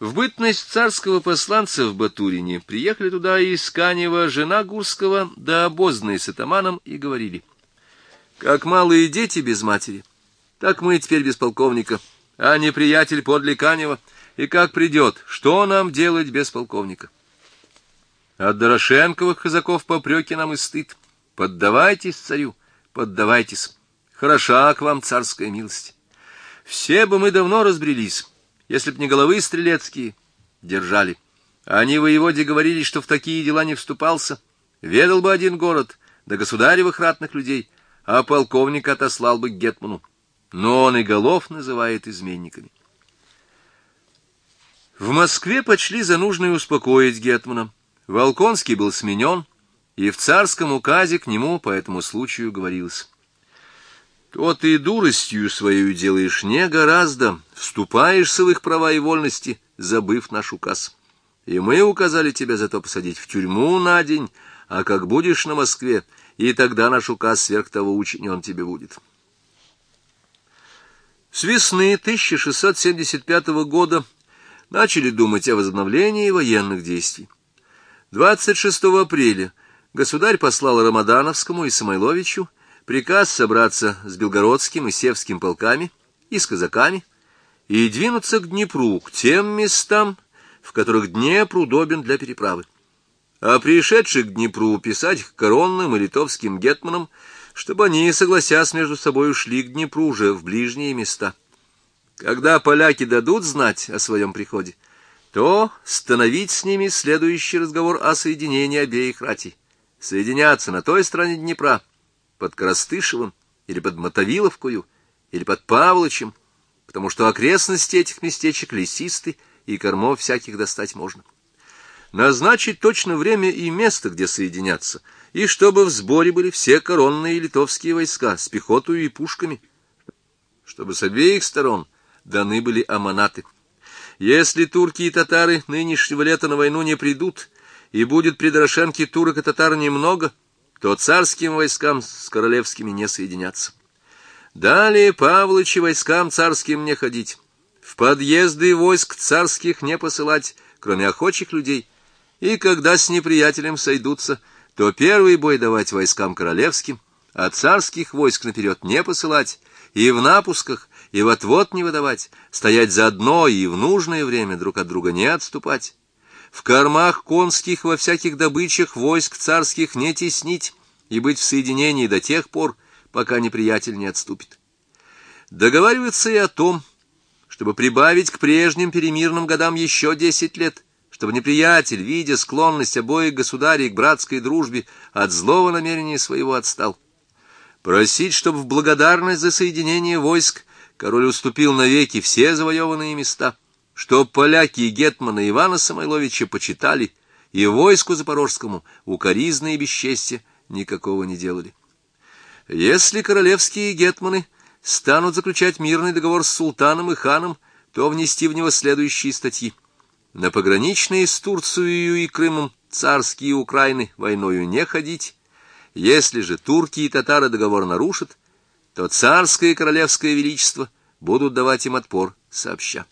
В бытность царского посланца в Батурине приехали туда из Канева жена Гурского да обозные с атаманом и говорили: «Как малые дети без матери, так мы теперь без полковника, а неприятель подле Канева, и как придет, что нам делать без полковника? От Дорошенковых казаков попреки нам и стыд. Поддавайтесь царю, поддавайтесь. Хороша к вам царская милость. Все бы мы давно разбрелись, если б не головы стрелецкие держали. Они воеводе говорили, что в такие дела не вступался, ведал бы один город, да государевых ратных людей, а полковника отослал бы к гетману. Но он и голов называет изменниками». В Москве почли за нужное успокоить гетмана. Волконский был сменен, и в царском указе к нему по этому случаю говорилось: «То ты дуростью своею делаешь не гораздо, вступаешься в их права и вольности, забыв наш указ. И мы указали тебя зато посадить в тюрьму на день, а как будешь на Москве, и тогда наш указ сверх того учинен тебе будет». С весны 1675 года начали думать о возобновлении военных действий. 26 апреля государь послал Рамадановскому и Самойловичу приказ собраться с Белгородским и Севским полками и с казаками и двинуться к Днепру, к тем местам, в которых Днепр удобен для переправы. А пришедших к Днепру писать к коронным и литовским гетманам, чтобы они, согласясь между собой, ушли к Днепру уже в ближние места. Когда поляки дадут знать о своем приходе, то становить с ними следующий разговор о соединении обеих ратей. Соединяться на той стороне Днепра, под Коростышевым, или под Мотовиловкою, или под Павловичем, потому что окрестности этих местечек лесисты, и кормов всяких достать можно. Назначить точно время и место, где соединяться, и чтобы в сборе были все коронные литовские войска с пехотой и пушками, чтобы с обеих сторон даны были аманаты. Если турки и татары нынешнего лета на войну не придут, и будет при Дорошенке турок и татар немного, то царским войскам с королевскими не соединяться. Далее Павлычи войскам царским не ходить, в подъезды войск царских не посылать, кроме охочих людей, и когда с неприятелем сойдутся, то первый бой давать войскам королевским, а царских войск наперед не посылать, и в напусках, и в отвод не выдавать, стоять заодно и в нужное время друг от друга не отступать. В кормах конских во всяких добычах войск царских не теснить и быть в соединении до тех пор, пока неприятель не отступит. Договариваться и о том, чтобы прибавить к прежним перемирным годам еще 10 лет, чтобы неприятель, видя склонность обоих государей к братской дружбе, от злого намерения своего отстал. Просить, чтобы в благодарность за соединение войск король уступил навеки все завоеванные места, чтоб поляки и гетмана Ивана Самойловича почитали, и войску запорожскому укоризны и бесчестия никакого не делали. Если королевские гетманы станут заключать мирный договор с султаном и ханом, то внести в него следующие статьи: на пограничные с Турцией и Крымом царские Украины войною не ходить. Если же турки и татары договор нарушат, то царское и королевское величество будут давать им отпор сообща.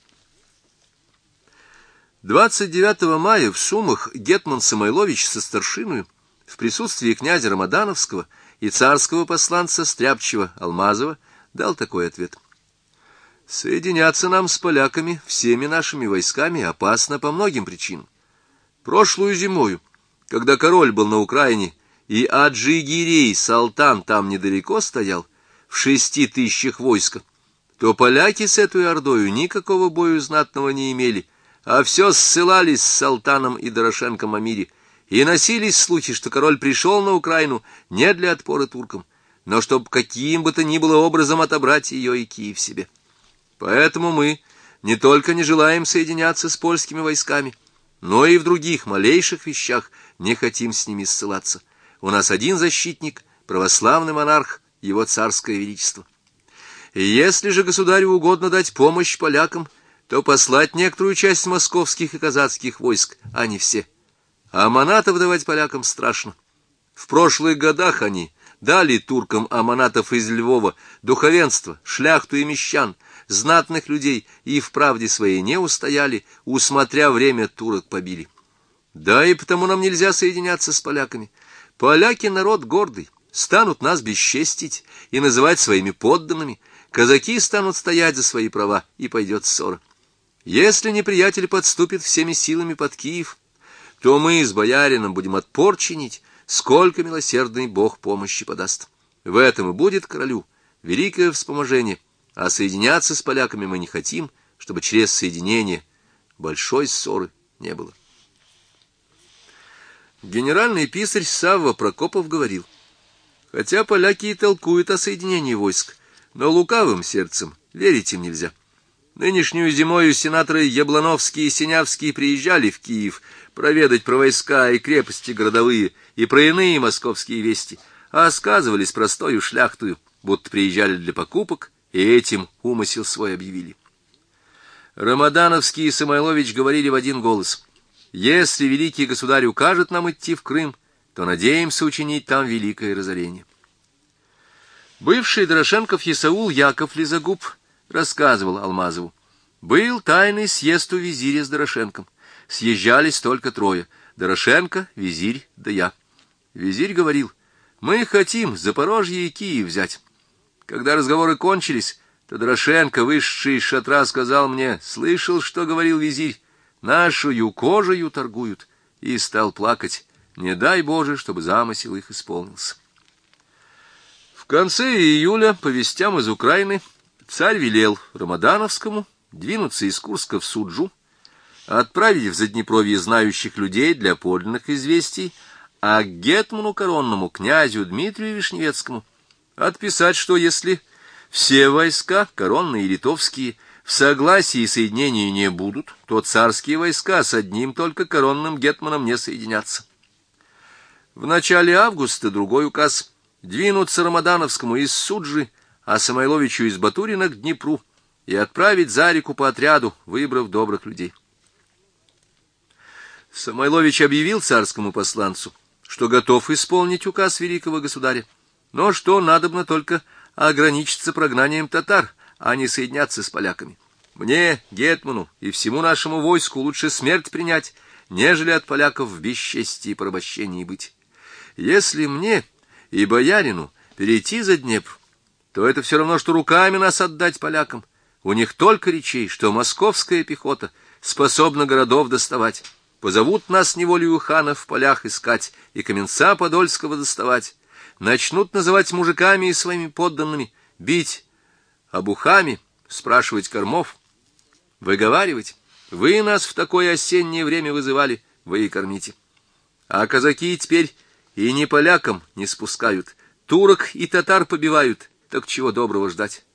29 мая в Сумах гетман Самойлович со старшиною в присутствии князя Рамадановского и царского посланца Стряпчего Алмазова дал такой ответ: «Соединяться нам с поляками всеми нашими войсками опасно по многим причинам. Прошлую зимою, когда король был на Украине, и Аджи-Гирей, Салтан, там недалеко стоял, в 6000 войска, то поляки с этой ордою никакого бою знатного не имели, а все ссылались с Салтаном и Дорошенком о мире, и носились слухи, что король пришел на Украину не для отпора туркам, но чтобы каким бы то ни было образом отобрать ее и Киев себе. Поэтому мы не только не желаем соединяться с польскими войсками, но и в других малейших вещах не хотим с ними ссылаться. У нас один защитник, православный монарх, его царское величество. И если же государю угодно дать помощь полякам, то послать некоторую часть московских и казацких войск, а не все. А аманатов давать полякам страшно. В прошлых годах они дали туркам аманатов из Львова, духовенство, шляхту и мещан, знатных людей и в правде своей не устояли, усмотря время, турок побили. Да и потому нам нельзя соединяться с поляками. Поляки — народ гордый, станут нас бесчестить и называть своими подданными, казаки станут стоять за свои права, и пойдет ссора. Если неприятель подступит всеми силами под Киев, то мы с боярином будем отпор чинить, сколько милосердный Бог помощи подаст. В этом и будет королю великое вспоможение, а соединяться с поляками мы не хотим, чтобы через соединение большой ссоры не было. Генеральный писарь Савва Прокопов говорил: хотя поляки и толкуют о соединении войск, но лукавым сердцем верить им нельзя. Нынешнюю зимою сенаторы Яблоновский и Синявский приезжали в Киев проведать про войска и крепости городовые и про иные московские вести, а сказывались простою шляхтою, будто приезжали для покупок, и этим умысел свой объявили. Рамадановский и Самойлович говорили в один голос: если великий государь укажет нам идти в Крым, то надеемся учинить там великое разорение. Бывший Дорошенков Исаул Яков Лизагуб рассказывал Алмазову: был тайный съезд у визиря с Дорошенком. Съезжались только трое: Дорошенко, визирь да я. Визирь говорил: мы хотим Запорожье и Киев взять. Когда разговоры кончились, то Дорошенко, вышедший из шатра, сказал мне: слышал, что говорил визирь, нашою кожею торгуют, и стал плакать: не дай Боже, чтобы замысел их исполнился. В конце июля, по вестям из Украины, царь велел Рамадановскому двинуться из Курска в Суджу, отправить в Заднепровье знающих людей для подлинных известий, а к гетману коронному, князю Дмитрию Вишневецкому, отписать, что если все войска, коронные и литовские, в согласии и соединении не будут, то царские войска с одним только коронным гетманом не соединятся. В начале августа другой указ: двинуться Рамадановскому из Суджи, а Самойловичу из Батурина к Днепру, и отправить за реку по отряду, выбрав добрых людей. Самойлович объявил царскому посланцу, что готов исполнить указ великого государя, но что надобно только ограничиться прогнанием татар, а не соединяться с поляками. Мне, гетману и всему нашему войску лучше смерть принять, нежели от поляков в бесчестии и порабощении быть. Если мне и боярину перейти за Днепр, то это все равно, что руками нас отдать полякам. У них только речей, что московская пехота способна городов доставать. Позовут нас неволею хана в полях искать и Каменца Подольского доставать. Начнут называть мужиками и своими подданными, бить обухами, спрашивать кормов, выговаривать: вы нас в такое осеннее время вызывали, вы и кормите. А казаки теперь и ни полякам не спускают, турок и татар побивают, так чего доброго ждать?